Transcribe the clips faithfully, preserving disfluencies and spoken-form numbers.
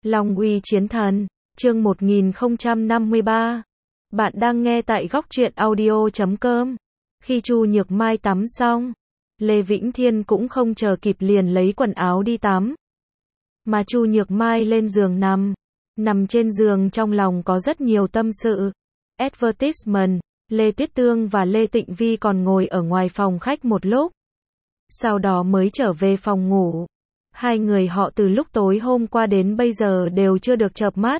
Long uy chiến thần, chương một nghìn không trăm năm mươi ba. Bạn đang nghe tại góc truyện audio chấm com. Khi Chu Nhược Mai tắm xong, Lê Vĩnh Thiên cũng không chờ kịp liền lấy quần áo đi tắm. Mà Chu Nhược Mai lên giường nằm, nằm trên giường trong lòng có rất nhiều tâm sự. Advertisement, Lê Tuyết Tương và Lê Tịnh Vi còn ngồi ở ngoài phòng khách một lúc. Sau đó mới trở về phòng ngủ. Hai người họ từ lúc tối hôm qua đến bây giờ đều chưa được chợp mắt.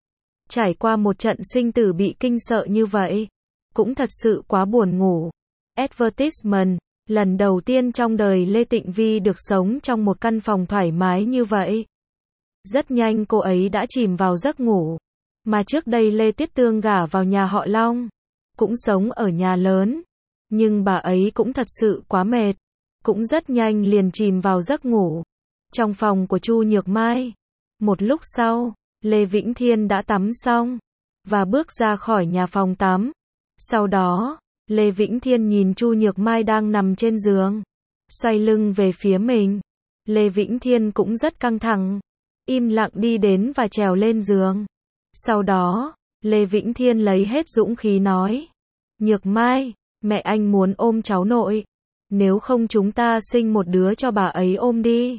Trải qua một trận sinh tử bị kinh sợ như vậy, cũng thật sự quá buồn ngủ. Advertisement, lần đầu tiên trong đời Lê Tịnh Vi được sống trong một căn phòng thoải mái như vậy. Rất nhanh cô ấy đã chìm vào giấc ngủ. Mà trước đây Lê Tuyết Tương gả vào nhà họ Long, cũng sống ở nhà lớn. Nhưng bà ấy cũng thật sự quá mệt, cũng rất nhanh liền chìm vào giấc ngủ. Trong phòng của Chu Nhược Mai, một lúc sau, Lê Vĩnh Thiên đã tắm xong, và bước ra khỏi nhà phòng tắm. Sau đó, Lê Vĩnh Thiên nhìn Chu Nhược Mai đang nằm trên giường, xoay lưng về phía mình. Lê Vĩnh Thiên cũng rất căng thẳng, im lặng đi đến và trèo lên giường. Sau đó, Lê Vĩnh Thiên lấy hết dũng khí nói, Nhược Mai, mẹ anh muốn ôm cháu nội, nếu không chúng ta sinh một đứa cho bà ấy ôm đi.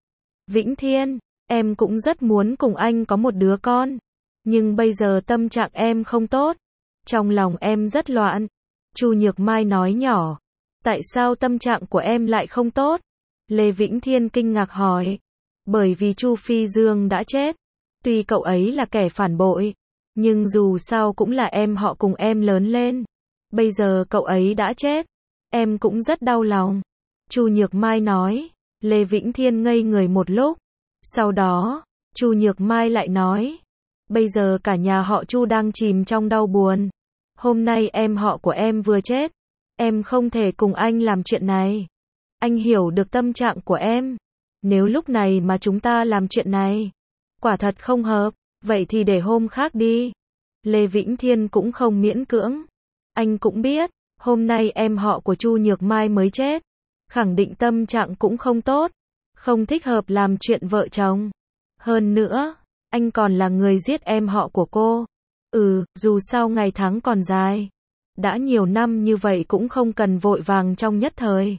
Vĩnh Thiên, em cũng rất muốn cùng anh có một đứa con, nhưng bây giờ tâm trạng em không tốt, trong lòng em rất loạn. Chu Nhược Mai nói nhỏ, tại sao tâm trạng của em lại không tốt? Lê Vĩnh Thiên kinh ngạc hỏi, bởi vì Chu Phi Dương đã chết, tuy cậu ấy là kẻ phản bội, nhưng dù sao cũng là em họ cùng em lớn lên, bây giờ cậu ấy đã chết, em cũng rất đau lòng. Chu Nhược Mai nói. Lê Vĩnh Thiên ngây người một lúc. Sau đó, Chu Nhược Mai lại nói, bây giờ cả nhà họ Chu đang chìm trong đau buồn. Hôm nay em họ của em vừa chết, em không thể cùng anh làm chuyện này. Anh hiểu được tâm trạng của em. Nếu lúc này mà chúng ta làm chuyện này, quả thật không hợp, vậy thì để hôm khác đi. Lê Vĩnh Thiên cũng không miễn cưỡng. Anh cũng biết, hôm nay em họ của Chu Nhược Mai mới chết, khẳng định tâm trạng cũng không tốt, không thích hợp làm chuyện vợ chồng. Hơn nữa, anh còn là người giết em họ của cô. Ừ, dù sao ngày tháng còn dài. Đã nhiều năm như vậy cũng không cần vội vàng trong nhất thời.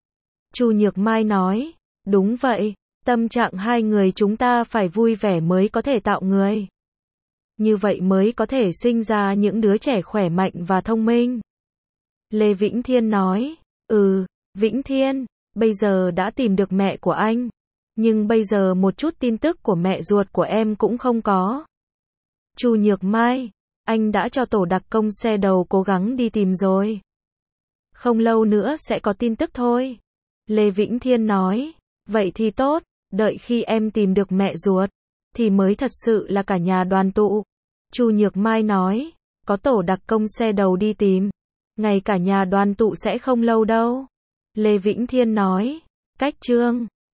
Chu Nhược Mai nói, đúng vậy, tâm trạng hai người chúng ta phải vui vẻ mới có thể tạo người. Như vậy mới có thể sinh ra những đứa trẻ khỏe mạnh và thông minh. Lê Vĩnh Thiên nói, ừ, Vĩnh Thiên, bây giờ đã tìm được mẹ của anh, nhưng bây giờ một chút tin tức của mẹ ruột của em cũng không có. Chu Nhược Mai, anh đã cho tổ đặc công xe đầu cố gắng đi tìm rồi. Không lâu nữa sẽ có tin tức thôi. Lê Vĩnh Thiên nói, vậy thì tốt, đợi khi em tìm được mẹ ruột, thì mới thật sự là cả nhà đoàn tụ. Chu Nhược Mai nói, có tổ đặc công xe đầu đi tìm, ngày cả nhà đoàn tụ sẽ không lâu đâu. Lê Vĩnh Thiên nói, cách chương